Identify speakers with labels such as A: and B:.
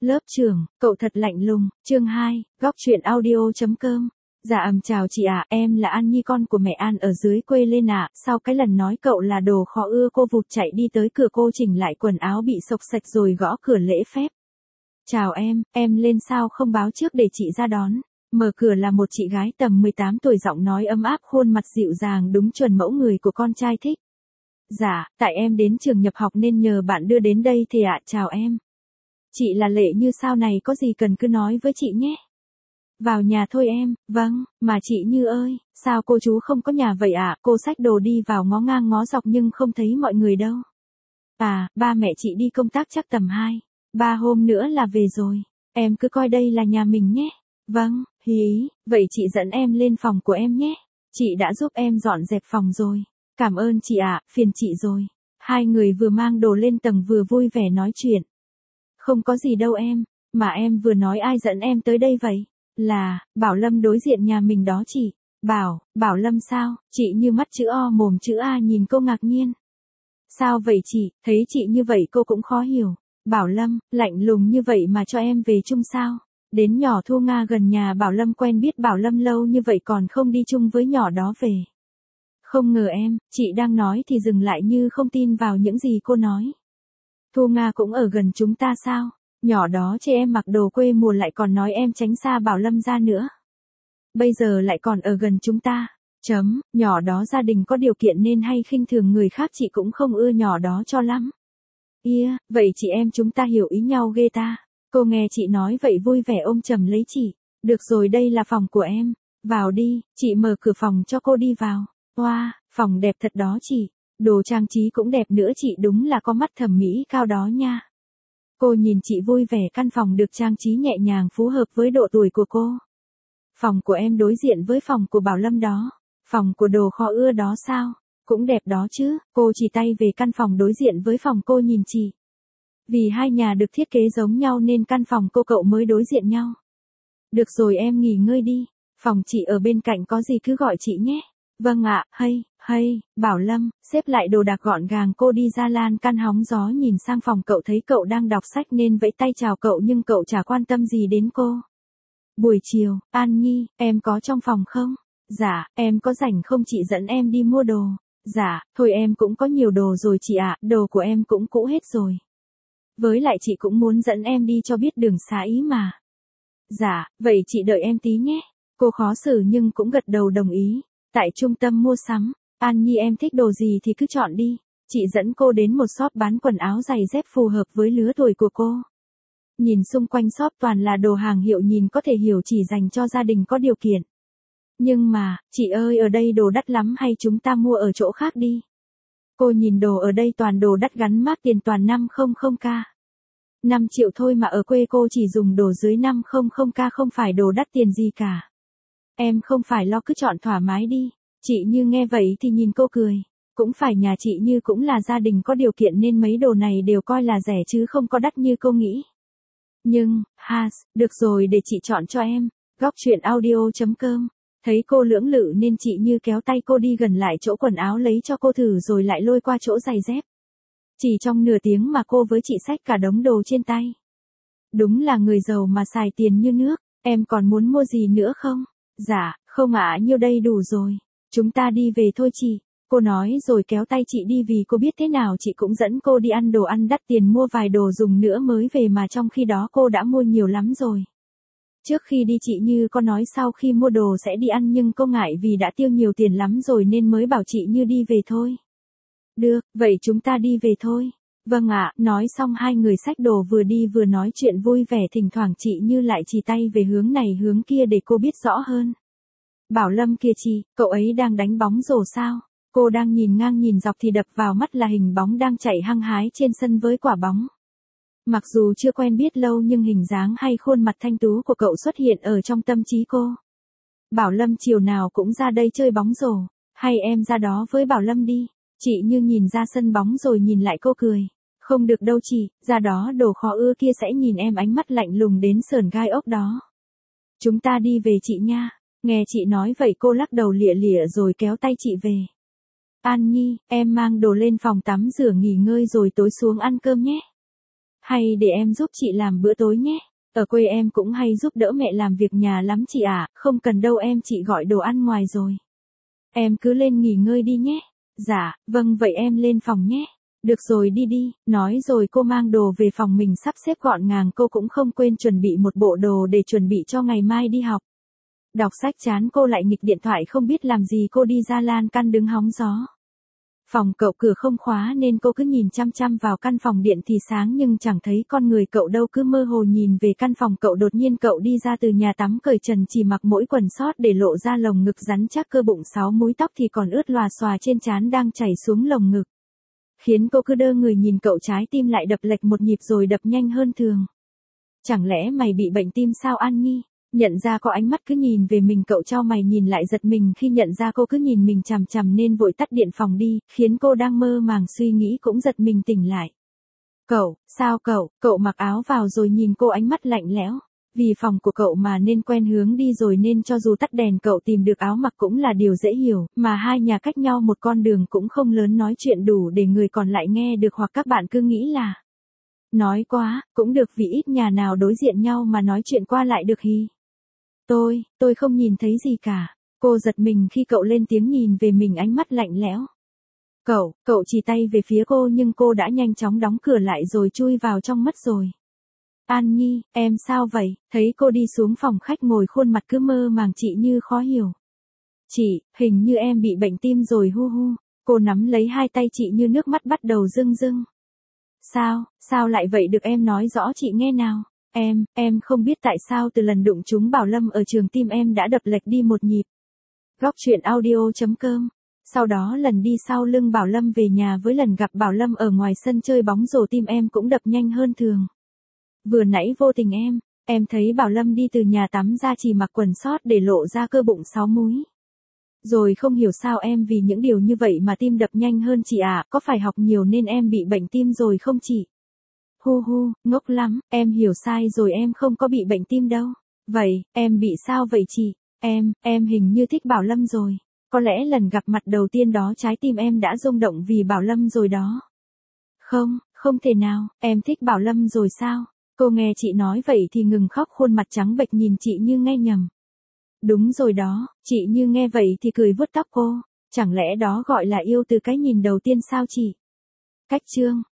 A: Lớp trưởng, cậu thật lạnh lùng, chương 2, góc truyện audio.com. Dạ chào chị ạ, em là An Nhi con của mẹ An ở dưới quê lên ạ. Sau cái lần nói cậu là đồ khó ưa cô vụt chạy đi tới cửa cô chỉnh lại quần áo bị xộc xạch rồi gõ cửa lễ phép. Chào em lên sao không báo trước để chị ra đón. Mở cửa là một chị gái tầm 18 tuổi giọng nói ấm áp khuôn mặt dịu dàng đúng chuẩn mẫu người của con trai thích. Dạ, tại em đến trường nhập học nên nhờ bạn đưa đến đây thì ạ, chào em. Chị là Lệ Như sao này có gì cần cứ nói với chị nhé. Vào nhà thôi em, vâng, mà chị Như ơi, sao cô chú không có nhà vậy ạ? Cô xách đồ đi vào ngó ngang ngó dọc nhưng không thấy mọi người đâu. À, ba mẹ chị đi công tác chắc tầm 2-3 hôm nữa là về rồi. Em cứ coi đây là nhà mình nhé. Vâng, ý, vậy chị dẫn em lên phòng của em nhé. Chị đã giúp em dọn dẹp phòng rồi. Cảm ơn chị ạ, phiền chị rồi. Hai người vừa mang đồ lên tầng vừa vui vẻ nói chuyện. Không có gì đâu em, mà em vừa nói ai dẫn em tới đây vậy? Là, Bảo Lâm đối diện nhà mình đó chị. Bảo Lâm sao? Chị Như mắt chữ O mồm chữ A nhìn cô ngạc nhiên. Sao vậy chị, thấy chị như vậy cô cũng khó hiểu. Bảo Lâm, lạnh lùng như vậy mà cho em về chung sao? Đến nhỏ Thu Nga gần nhà Bảo Lâm quen biết Bảo Lâm lâu như vậy còn không đi chung với nhỏ đó về. Không ngờ em, chị đang nói thì dừng lại như không tin vào những gì cô nói. Thu Nga cũng ở gần chúng ta sao? Nhỏ đó chê em mặc đồ quê mùa lại còn nói em tránh xa Bảo Lâm ra nữa. Bây giờ lại còn ở gần chúng ta. Nhỏ đó gia đình có điều kiện nên hay khinh thường người khác chị cũng không ưa nhỏ đó cho lắm. Vậy chị em chúng ta hiểu ý nhau ghê ta. Cô nghe chị nói vậy vui vẻ ôm chầm lấy chị. Được rồi đây là phòng của em. Vào đi, chị mở cửa phòng cho cô đi vào. Wow, phòng đẹp thật đó chị. Đồ trang trí cũng đẹp nữa chị đúng là có mắt thẩm mỹ cao đó nha. Cô nhìn chị vui vẻ căn phòng được trang trí nhẹ nhàng phù hợp với độ tuổi của cô. Phòng của em đối diện với phòng của Bảo Lâm đó. Phòng của đồ khó ưa đó sao? Cũng đẹp đó chứ, cô chỉ tay về căn phòng đối diện với phòng cô nhìn chị. Vì hai nhà được thiết kế giống nhau nên căn phòng cô cậu mới đối diện nhau. Được rồi em nghỉ ngơi đi, phòng chị ở bên cạnh có gì cứ gọi chị nhé. Vâng ạ, hay, Bảo Lâm, xếp lại đồ đạc gọn gàng cô đi ra lan can hóng gió nhìn sang phòng cậu thấy cậu đang đọc sách nên vẫy tay chào cậu nhưng cậu chả quan tâm gì đến cô. Buổi chiều, An Nhi, em có trong phòng không? Dạ, em có rảnh không chị dẫn em đi mua đồ? Dạ, thôi em cũng có nhiều đồ rồi chị ạ, đồ của em cũng cũ hết rồi. Với lại chị cũng muốn dẫn em đi cho biết đường xá ý mà. Dạ, vậy chị đợi em tí nhé. Cô khó xử nhưng cũng gật đầu đồng ý. Tại trung tâm mua sắm, An Nhi em thích đồ gì thì cứ chọn đi. Chị dẫn cô đến một shop bán quần áo giày dép phù hợp với lứa tuổi của cô. Nhìn xung quanh shop toàn là đồ hàng hiệu nhìn có thể hiểu chỉ dành cho gia đình có điều kiện. Nhưng mà, chị ơi ở đây đồ đắt lắm hay chúng ta mua ở chỗ khác đi. Cô nhìn đồ ở đây toàn đồ đắt gắn mác tiền toàn 500k. 5 triệu thôi mà ở quê cô chỉ dùng đồ dưới 500k không phải đồ đắt tiền gì cả. Em không phải lo cứ chọn thoải mái đi. Chị Như nghe vậy thì nhìn cô cười. Cũng phải nhà chị Như cũng là gia đình có điều kiện nên mấy đồ này đều coi là rẻ chứ không có đắt như cô nghĩ. Nhưng, được rồi để chị chọn cho em. Góc truyện audio.com. Thấy cô lưỡng lự nên chị Như kéo tay cô đi gần lại chỗ quần áo lấy cho cô thử rồi lại lôi qua chỗ giày dép. Chỉ trong nửa tiếng mà cô với chị xách cả đống đồ trên tay. Đúng là người giàu mà xài tiền như nước. Em còn muốn mua gì nữa không? Dạ, không ạ nhiêu đây đủ rồi. Chúng ta đi về thôi chị. Cô nói rồi kéo tay chị đi vì cô biết thế nào chị cũng dẫn cô đi ăn đồ ăn đắt tiền mua vài đồ dùng nữa mới về mà trong khi đó cô đã mua nhiều lắm rồi. Trước khi đi chị Như có nói sau khi mua đồ sẽ đi ăn nhưng cô ngại vì đã tiêu nhiều tiền lắm rồi nên mới bảo chị Như đi về thôi. Được, vậy chúng ta đi về thôi. Vâng ạ, nói xong hai người xách đồ vừa đi vừa nói chuyện vui vẻ thỉnh thoảng chị Như lại chỉ tay về hướng này hướng kia để cô biết rõ hơn. Bảo Lâm kia chị, cậu ấy đang đánh bóng rổ sao? Cô đang nhìn ngang nhìn dọc thì đập vào mắt là hình bóng đang chạy hăng hái trên sân với quả bóng. Mặc dù chưa quen biết lâu nhưng hình dáng hay khuôn mặt thanh tú của cậu xuất hiện ở trong tâm trí cô. Bảo Lâm chiều nào cũng ra đây chơi bóng rổ, hay em ra đó với Bảo Lâm đi. Chị Như nhìn ra sân bóng rồi nhìn lại cô cười. Không được đâu chị, ra đó đồ khó ưa kia sẽ nhìn em ánh mắt lạnh lùng đến sởn gai ốc đó. Chúng ta đi về chị nha. Nghe chị nói vậy cô lắc đầu lịa lịa rồi kéo tay chị về. An Nhi, em mang đồ lên phòng tắm rửa nghỉ ngơi rồi tối xuống ăn cơm nhé. Hay để em giúp chị làm bữa tối nhé. Ở quê em cũng hay giúp đỡ mẹ làm việc nhà lắm chị ạ, không cần đâu em, chị gọi đồ ăn ngoài rồi. Em cứ lên nghỉ ngơi đi nhé. Dạ, vâng vậy em lên phòng nhé. Được rồi đi đi, nói rồi cô mang đồ về phòng mình sắp xếp gọn gàng, cô cũng không quên chuẩn bị một bộ đồ để chuẩn bị cho ngày mai đi học. Đọc sách chán cô lại nghịch điện thoại không biết làm gì, cô đi ra lan can đứng hóng gió. Phòng cậu cửa không khóa nên cô cứ nhìn chăm chăm vào căn phòng, điện thì sáng nhưng chẳng thấy con người cậu đâu, cứ mơ hồ nhìn về căn phòng cậu. Đột nhiên cậu đi ra từ nhà tắm cởi trần, chỉ mặc mỗi quần sót để lộ ra lồng ngực rắn chắc, cơ bụng 6 múi, tóc thì còn ướt lòa xòa trên trán đang chảy xuống lồng ngực. Khiến cô cứ đơ người nhìn cậu, trái tim lại đập lệch một nhịp rồi đập nhanh hơn thường. Chẳng lẽ mày bị bệnh tim sao An Nhi? Nhận ra có ánh mắt cứ nhìn về mình, cậu chau mày nhìn lại, giật mình khi nhận ra cô cứ nhìn mình chằm chằm nên vội tắt điện phòng đi, khiến cô đang mơ màng suy nghĩ cũng giật mình tỉnh lại. Cậu, sao cậu mặc áo vào rồi nhìn cô ánh mắt lạnh lẽo. Vì phòng của cậu mà nên quen hướng đi rồi nên cho dù tắt đèn cậu tìm được áo mặc cũng là điều dễ hiểu, mà hai nhà cách nhau một con đường cũng không lớn, nói chuyện đủ để người còn lại nghe được, hoặc các bạn cứ nghĩ là nói quá, cũng được vì ít nhà nào đối diện nhau mà nói chuyện qua lại được hi. Tôi không nhìn thấy gì cả. Cô giật mình khi cậu lên tiếng nhìn về mình, ánh mắt lạnh lẽo. Cậu chỉ tay về phía cô nhưng cô đã nhanh chóng đóng cửa lại rồi chui vào trong mất rồi. An Nhi, em sao vậy? Thấy cô đi xuống phòng khách ngồi, khuôn mặt cứ mơ màng, chị như khó hiểu. Chị, hình như em bị bệnh tim rồi hu hu. Cô nắm lấy hai tay chị như nước mắt bắt đầu rưng rưng. Sao lại vậy được, em nói rõ chị nghe nào. Em không biết tại sao từ lần đụng trúng Bảo Lâm ở trường, tim em đã đập lệch đi một nhịp. Góc truyện audio.com. Sau đó lần đi sau lưng Bảo Lâm về nhà với lần gặp Bảo Lâm ở ngoài sân chơi bóng rổ, tim em cũng đập nhanh hơn thường. Vừa nãy vô tình em thấy Bảo Lâm đi từ nhà tắm ra chỉ mặc quần sót để lộ ra cơ bụng 6 múi. Rồi không hiểu sao em vì những điều như vậy mà tim đập nhanh hơn chị ạ, có phải học nhiều nên em bị bệnh tim rồi không chị? Hu hu, ngốc lắm, em hiểu sai rồi, em không có bị bệnh tim đâu. Vậy, em bị sao vậy chị? Em hình như thích Bảo Lâm rồi. Có lẽ lần gặp mặt đầu tiên đó trái tim em đã rung động vì Bảo Lâm rồi đó. Không thể nào, em thích Bảo Lâm rồi sao? Cô nghe chị nói vậy thì ngừng khóc, khuôn mặt trắng bệch nhìn chị như nghe nhầm. Đúng rồi đó, chị như nghe vậy thì cười vuốt tóc cô. Chẳng lẽ đó gọi là yêu từ cái nhìn đầu tiên sao chị? Cách chương